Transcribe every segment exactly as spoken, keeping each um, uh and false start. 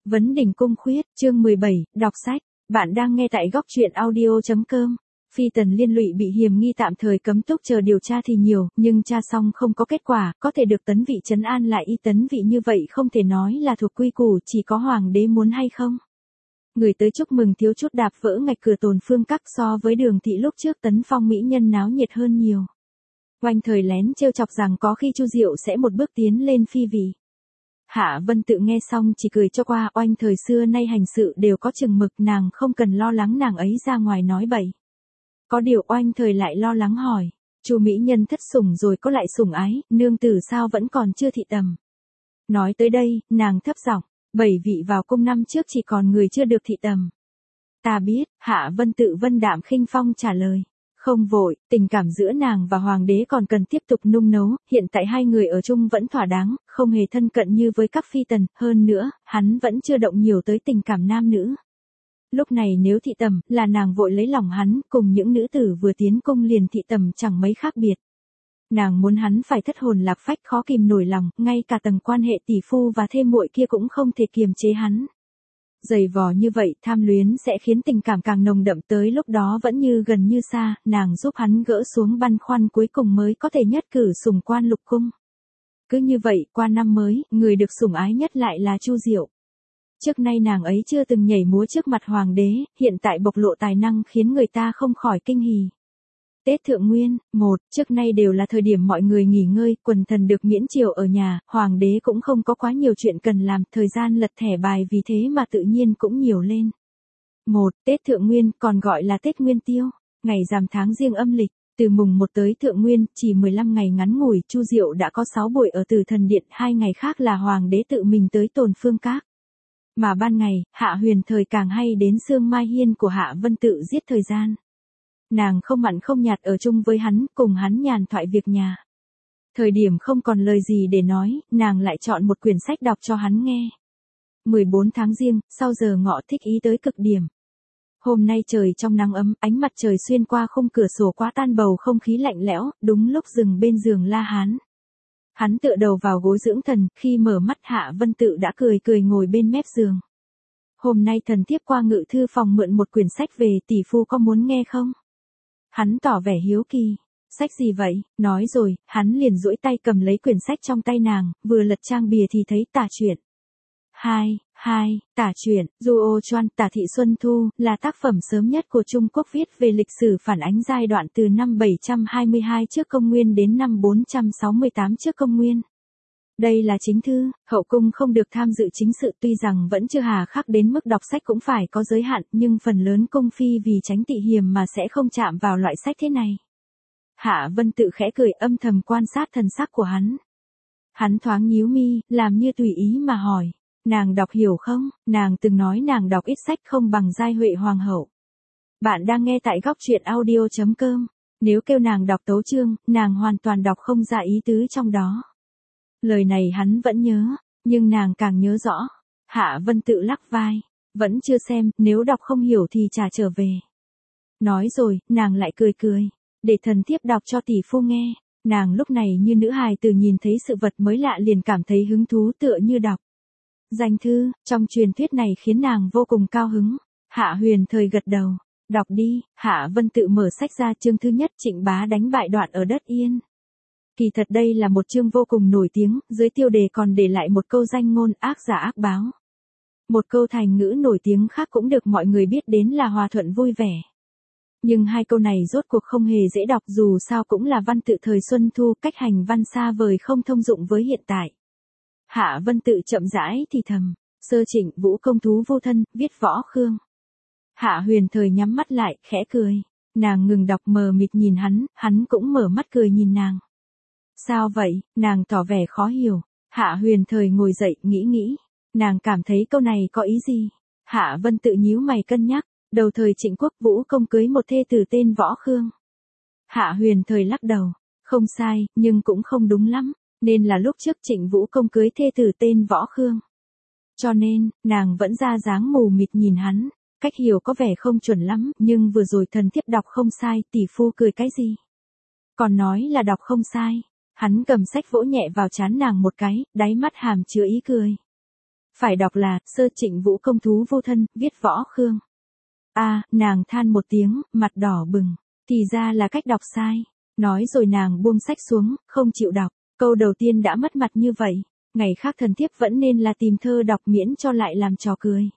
Vấn đỉnh cung khuyết, chương mười bảy, đọc sách. Bạn đang nghe tại góc truyện audio.com. Phi Tần liên lụy bị hiềm nghi tạm thời cấm túc chờ điều tra thì nhiều, nhưng tra xong không có kết quả, có thể được tấn vị trấn an lại y tấn vị như vậy không thể nói là thuộc quy củ, chỉ có hoàng đế muốn hay không. Người tới chúc mừng thiếu chút đạp vỡ ngạch cửa Tồn Phương Các, so với Đường thị lúc trước tấn phong mỹ nhân náo nhiệt hơn nhiều. Oanh Thời lén trêu chọc rằng có khi Chu Diệu sẽ một bước tiến lên phi vị. Hạ Vân Tự nghe xong chỉ cười cho qua. Oanh Thời xưa nay hành sự đều có chừng mực, nàng không cần lo lắng nàng ấy ra ngoài nói bậy. Có điều Oanh Thời lại lo lắng hỏi, Chu mỹ nhân thất sủng rồi có lại sủng ái, nương tử sao vẫn còn chưa thị tầm. Nói tới đây, nàng thấp giọng, bảy vị vào cung năm trước chỉ còn người chưa được thị tầm. Ta biết. Hạ Vân Tự vân đạm khinh phong trả lời. Không vội, tình cảm giữa nàng và hoàng đế còn cần tiếp tục nung nấu, hiện tại hai người ở chung vẫn thỏa đáng, không hề thân cận như với các phi tần, hơn nữa, hắn vẫn chưa động nhiều tới tình cảm nam nữ. Lúc này nếu thị tầm, là nàng vội lấy lòng hắn, cùng những nữ tử vừa tiến cung liền thị tầm chẳng mấy khác biệt. Nàng muốn hắn phải thất hồn lạc phách khó kìm nổi lòng, ngay cả tầng quan hệ tỷ phu và thê muội kia cũng không thể kiềm chế hắn. Dày vò như vậy, tham luyến sẽ khiến tình cảm càng nồng đậm, tới lúc đó vẫn như gần như xa, nàng giúp hắn gỡ xuống băn khoăn cuối cùng mới có thể nhất cử sủng quan lục cung. Cứ như vậy, qua năm mới, người được sủng ái nhất lại là Chu Diệu. Trước nay nàng ấy chưa từng nhảy múa trước mặt hoàng đế, hiện tại bộc lộ tài năng khiến người ta không khỏi kinh hỉ. Tết Thượng Nguyên, một, trước nay đều là thời điểm mọi người nghỉ ngơi, quần thần được miễn triều ở nhà, hoàng đế cũng không có quá nhiều chuyện cần làm, thời gian lật thẻ bài vì thế mà tự nhiên cũng nhiều lên. Một, Tết Thượng Nguyên, còn gọi là Tết Nguyên Tiêu, ngày rằm tháng Giêng âm lịch, từ mùng một tới Thượng Nguyên, chỉ mười lăm ngày ngắn ngủi, Chu Diệu đã có sáu buổi ở Tử Thần Điện, hai ngày khác là hoàng đế tự mình tới Tồn Phương Các. Mà ban ngày, Hạ Huyền Thời càng hay đến Sương Mai Hiên của Hạ Vân Tự giết thời gian. Nàng không mặn không nhạt ở chung với hắn, cùng hắn nhàn thoại việc nhà. Thời điểm không còn lời gì để nói, nàng lại chọn một quyển sách đọc cho hắn nghe. mười bốn tháng Giêng, sau giờ ngọ thích ý tới cực điểm. Hôm nay trời trong nắng ấm, ánh mặt trời xuyên qua khung cửa sổ quá tan bầu không khí lạnh lẽo, đúng lúc dừng bên giường La Hán. Hắn tựa đầu vào gối dưỡng thần, khi mở mắt Hạ Vân Tự đã cười cười ngồi bên mép giường. Hôm nay thần thiếp qua ngự thư phòng mượn một quyển sách về, tỷ phu có muốn nghe không? Hắn tỏ vẻ hiếu kỳ. Sách gì vậy? Nói rồi, hắn liền duỗi tay cầm lấy quyển sách trong tay nàng, vừa lật trang bìa thì thấy Tả Truyện. Hai, hai, Tả Truyện, Duo Chuan, Tả Thị Xuân Thu, là tác phẩm sớm nhất của Trung Quốc viết về lịch sử phản ánh giai đoạn từ năm bảy trăm hai mươi hai trước công nguyên đến năm bốn trăm sáu mươi tám trước công nguyên. Đây là chính thư, hậu cung không được tham dự chính sự, tuy rằng vẫn chưa hà khắc đến mức đọc sách cũng phải có giới hạn, nhưng phần lớn cung phi vì tránh tị hiềm mà sẽ không chạm vào loại sách thế này. Hạ Vân Tự khẽ cười, âm thầm quan sát thần sắc của hắn. Hắn thoáng nhíu mi, làm như tùy ý mà hỏi, nàng đọc hiểu không? Nàng từng nói nàng đọc ít sách không bằng giai Huệ Hoàng hậu. Bạn đang nghe tại góc truyện audio.com. Nếu kêu nàng đọc tấu chương, nàng hoàn toàn đọc không ra ý tứ trong đó. Lời này hắn vẫn nhớ, nhưng nàng càng nhớ rõ. Hạ Vân Tự lắc vai, vẫn chưa xem, nếu đọc không hiểu thì trả trở về. Nói rồi, nàng lại cười cười, để thần thiếp đọc cho tỷ phu nghe. Nàng lúc này như nữ hài từ nhìn thấy sự vật mới lạ liền cảm thấy hứng thú, tựa như đọc danh thư, trong truyền thuyết này khiến nàng vô cùng cao hứng. Hạ Huyền Thời gật đầu, đọc đi. Hạ Vân Tự mở sách ra, chương thứ nhất, Trịnh Bá đánh bại Đoạn ở đất Yên. Kỳ thật đây là một chương vô cùng nổi tiếng, dưới tiêu đề còn để lại một câu danh ngôn ác giả ác báo. Một câu thành ngữ nổi tiếng khác cũng được mọi người biết đến là hòa thuận vui vẻ. Nhưng hai câu này rốt cuộc không hề dễ đọc, dù sao cũng là văn tự thời Xuân Thu, cách hành văn xa vời không thông dụng với hiện tại. Hạ Vân Tự chậm rãi thì thầm, sơ Trịnh Vũ công thú vô thân, viết Võ Khương. Hạ Huyền Thời nhắm mắt lại, khẽ cười. Nàng ngừng đọc mờ mịt nhìn hắn, hắn cũng mở mắt cười nhìn nàng. Sao vậy? Nàng tỏ vẻ khó hiểu. Hạ Huyền Thời ngồi dậy, nghĩ nghĩ. Nàng cảm thấy câu này có ý gì? Hạ Vân Tự nhíu mày cân nhắc. Đầu thời Trịnh Quốc Vũ công cưới một thê tử tên Võ Khương. Hạ Huyền Thời lắc đầu. Không sai, nhưng cũng không đúng lắm. Nên là lúc trước Trịnh Vũ công cưới thê tử tên Võ Khương. Cho nên, nàng vẫn ra dáng mù mịt nhìn hắn. Cách hiểu có vẻ không chuẩn lắm, nhưng vừa rồi thần thiếp đọc không sai, tỷ phu cười cái gì? Còn nói là đọc không sai. Hắn cầm sách vỗ nhẹ vào trán nàng một cái, đáy mắt hàm chứa ý cười. Phải đọc là, Sơ Trịnh Vũ công thú vô thân, viết Võ Khương. A, à, nàng than một tiếng, mặt đỏ bừng. Thì ra là cách đọc sai. Nói rồi nàng buông sách xuống, không chịu đọc. Câu đầu tiên đã mất mặt như vậy. Ngày khác thần thiếp vẫn nên là tìm thơ đọc miễn cho lại làm trò cười.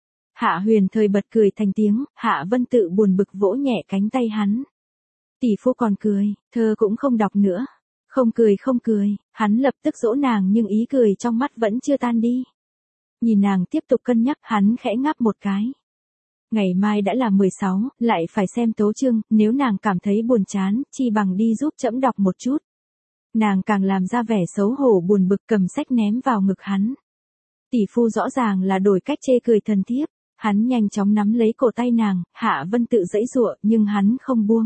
Hạ Huyền Thời bật cười thành tiếng, Hạ Vân Tự buồn bực vỗ nhẹ cánh tay hắn. Tỷ phu còn cười, thơ cũng không đọc nữa. Không cười không cười, hắn lập tức dỗ nàng nhưng ý cười trong mắt vẫn chưa tan đi. Nhìn nàng tiếp tục cân nhắc, hắn khẽ ngáp một cái. Ngày mai đã là mười sáu, lại phải xem tấu chương, nếu nàng cảm thấy buồn chán, chi bằng đi giúp trẫm đọc một chút. Nàng càng làm ra vẻ xấu hổ buồn bực cầm sách ném vào ngực hắn. Tỷ phu rõ ràng là đổi cách chê cười thần thiếp, hắn nhanh chóng nắm lấy cổ tay nàng, Hạ Vân Tự giãy giụa nhưng hắn không buông.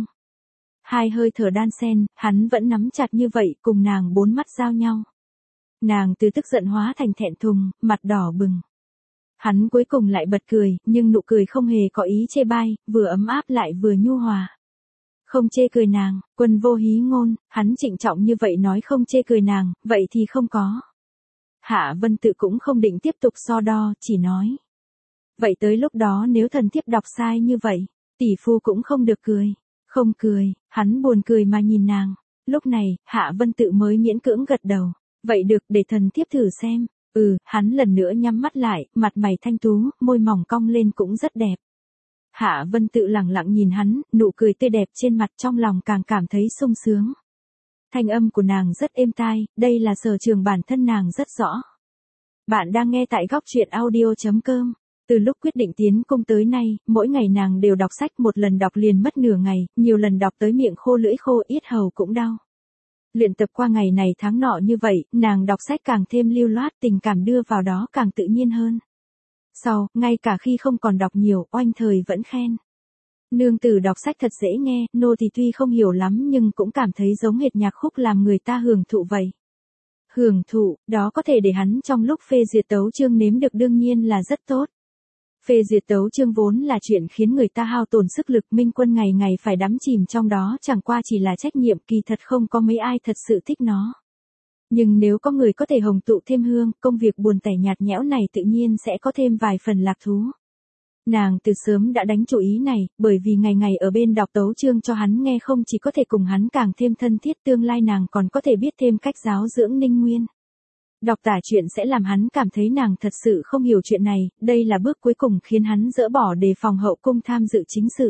Hai hơi thở đan xen, hắn vẫn nắm chặt như vậy cùng nàng bốn mắt giao nhau. Nàng từ tức giận hóa thành thẹn thùng, mặt đỏ bừng. Hắn cuối cùng lại bật cười, nhưng nụ cười không hề có ý chê bai, vừa ấm áp lại vừa nhu hòa. Không chê cười nàng, Quân vô hí ngôn, hắn trịnh trọng như vậy nói không chê cười nàng, vậy thì không có. Hạ Vân Tự cũng không định tiếp tục so đo, chỉ nói. Vậy tới lúc đó nếu thần thiếp đọc sai như vậy, tỷ phu cũng không được cười. Không cười, hắn buồn cười mà nhìn nàng. Lúc này, Hạ Vân Tự mới miễn cưỡng gật đầu. Vậy được, để thần thiếp thử xem. Ừ, hắn lần nữa nhắm mắt lại, mặt mày thanh tú, môi mỏng cong lên cũng rất đẹp. Hạ Vân Tự lặng lặng nhìn hắn, nụ cười tươi đẹp trên mặt, trong lòng càng cảm thấy sung sướng. Thanh âm của nàng rất êm tai, đây là sở trường bản thân nàng rất rõ. Bạn đang nghe tại góc truyện audio chấm com. Từ lúc quyết định tiến cung tới nay, mỗi ngày nàng đều đọc sách, một lần đọc liền mất nửa ngày, nhiều lần đọc tới miệng khô lưỡi khô, yết hầu cũng đau. Luyện tập qua ngày này tháng nọ như vậy, nàng đọc sách càng thêm lưu loát, tình cảm đưa vào đó càng tự nhiên hơn. Sau, ngay cả khi không còn đọc nhiều, Oanh Thời vẫn khen. Nương tử đọc sách thật dễ nghe, nô thì tuy không hiểu lắm nhưng cũng cảm thấy giống hệt nhạc khúc làm người ta hưởng thụ vậy. Hưởng thụ, đó có thể để hắn trong lúc phê duyệt tấu chương nếm được đương nhiên là rất tốt. Phê duyệt tấu chương vốn là chuyện khiến người ta hao tổn sức lực, Minh Quân ngày ngày phải đắm chìm trong đó chẳng qua chỉ là trách nhiệm, kỳ thật không có mấy ai thật sự thích nó. Nhưng nếu có người có thể hồng tụ thêm hương, công việc buồn tẻ nhạt nhẽo này tự nhiên sẽ có thêm vài phần lạc thú. Nàng từ sớm đã đánh chủ ý này, bởi vì ngày ngày ở bên đọc tấu chương cho hắn nghe không chỉ có thể cùng hắn càng thêm thân thiết, tương lai nàng còn có thể biết thêm cách giáo dưỡng Ninh Nguyên. Đọc tả chuyện sẽ làm hắn cảm thấy nàng thật sự không hiểu chuyện này, đây là bước cuối cùng khiến hắn dỡ bỏ đề phòng hậu cung tham dự chính sự.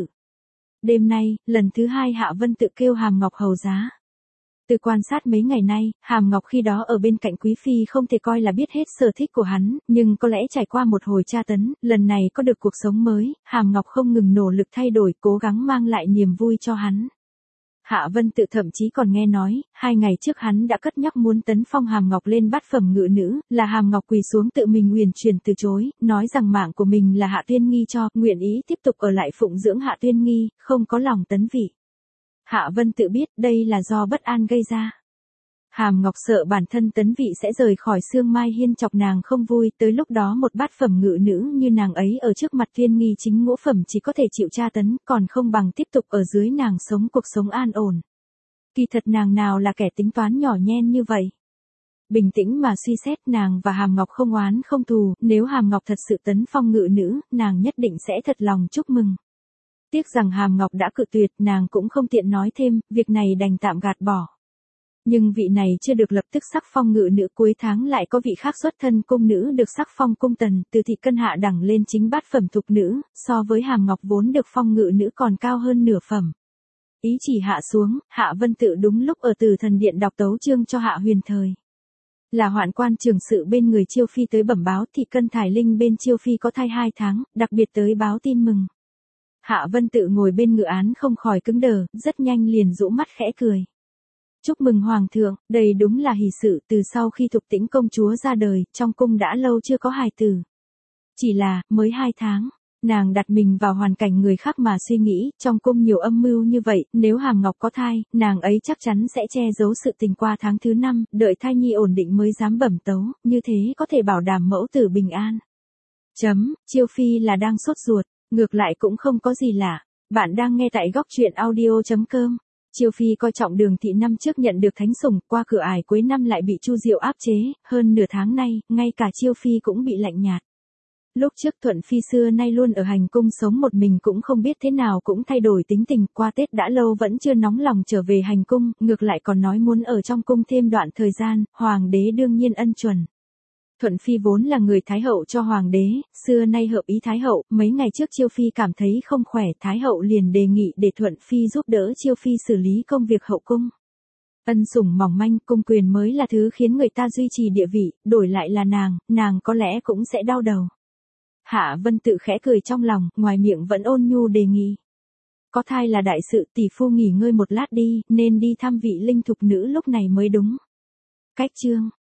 Đêm nay, lần thứ hai Hạ Vân Tự kêu Hàm Ngọc hầu giá. Từ quan sát mấy ngày nay, Hàm Ngọc khi đó ở bên cạnh Quý Phi không thể coi là biết hết sở thích của hắn, nhưng có lẽ trải qua một hồi tra tấn, lần này có được cuộc sống mới, Hàm Ngọc không ngừng nỗ lực thay đổi, cố gắng mang lại niềm vui cho hắn. Hạ Vân Tự thậm chí còn nghe nói, hai ngày trước hắn đã cất nhắc muốn tấn phong Hàm Ngọc lên bát phẩm ngự nữ, là Hàm Ngọc quỳ xuống tự mình uyển chuyển từ chối, nói rằng mạng của mình là Hạ Tuyên Nghi cho, nguyện ý tiếp tục ở lại phụng dưỡng Hạ Tuyên Nghi, không có lòng tấn vị. Hạ Vân Tự biết đây là do bất an gây ra. Hàm Ngọc sợ bản thân tấn vị sẽ rời khỏi Sương Mai Hiên chọc nàng không vui, tới lúc đó một bát phẩm ngự nữ như nàng ấy ở trước mặt Tuyên Nghi chính ngũ phẩm chỉ có thể chịu tra tấn, còn không bằng tiếp tục ở dưới nàng sống cuộc sống an ổn. Kỳ thật nàng nào là kẻ tính toán nhỏ nhen như vậy. Bình tĩnh mà suy xét, nàng và Hàm Ngọc không oán không thù, nếu Hàm Ngọc thật sự tấn phong ngự nữ, nàng nhất định sẽ thật lòng chúc mừng. Tiếc rằng Hàm Ngọc đã cự tuyệt, nàng cũng không tiện nói thêm, việc này đành tạm gạt bỏ. Nhưng vị này chưa được lập tức sắc phong ngự nữ, cuối tháng lại có vị khác xuất thân cung nữ được sắc phong cung tần, từ thị cân hạ đẳng lên chính bát phẩm thục nữ, so với Hàm Ngọc vốn được phong ngự nữ còn cao hơn nửa phẩm. Ý chỉ hạ xuống, Hạ Vân Tự đúng lúc ở Từ Thần Điện đọc tấu chương cho Hạ Huyền Thời. Là hoạn quan trường sự bên người Chiêu Phi tới bẩm báo thị cân Thải Linh bên Chiêu Phi có thai hai tháng, đặc biệt tới báo tin mừng. Hạ Vân Tự ngồi bên ngự án không khỏi cứng đờ, rất nhanh liền rũ mắt khẽ cười. Chúc mừng Hoàng thượng, đây đúng là hỷ sự, từ sau khi Thục Tĩnh công chúa ra đời, trong cung đã lâu chưa có hài tử. Chỉ là, mới hai tháng, nàng đặt mình vào hoàn cảnh người khác mà suy nghĩ, trong cung nhiều âm mưu như vậy, nếu Hàm Ngọc có thai, nàng ấy chắc chắn sẽ che giấu sự tình qua tháng thứ năm, đợi thai nhi ổn định mới dám bẩm tấu, như thế có thể bảo đảm mẫu tử bình an. Chấm, Chiêu Phi là đang sốt ruột, ngược lại cũng không có gì lạ. Bạn đang nghe tại góc truyện audio chấm com. Chiêu Phi coi trọng Đường thị năm trước nhận được thánh sủng, qua cửa ải cuối năm lại bị Chu Diệu áp chế, hơn nửa tháng nay, ngay cả Chiêu Phi cũng bị lạnh nhạt. Lúc trước Thuận Phi xưa nay luôn ở hành cung sống một mình cũng không biết thế nào cũng thay đổi tính tình, qua Tết đã lâu vẫn chưa nóng lòng trở về hành cung, ngược lại còn nói muốn ở trong cung thêm đoạn thời gian, hoàng đế đương nhiên ân chuẩn. Thuận Phi vốn là người Thái hậu cho hoàng đế, xưa nay hợp ý Thái hậu, mấy ngày trước Chiêu Phi cảm thấy không khỏe, Thái hậu liền đề nghị để Thuận Phi giúp đỡ Chiêu Phi xử lý công việc hậu cung. Ân sủng mỏng manh, cung quyền mới là thứ khiến người ta duy trì địa vị, đổi lại là nàng, nàng có lẽ cũng sẽ đau đầu. Hạ Vân tự khẽ cười trong lòng, ngoài miệng vẫn ôn nhu đề nghị. Có thai là đại sự, tỷ phu nghỉ ngơi một lát đi, nên đi thăm vị linh thục nữ lúc này mới đúng. Cách chương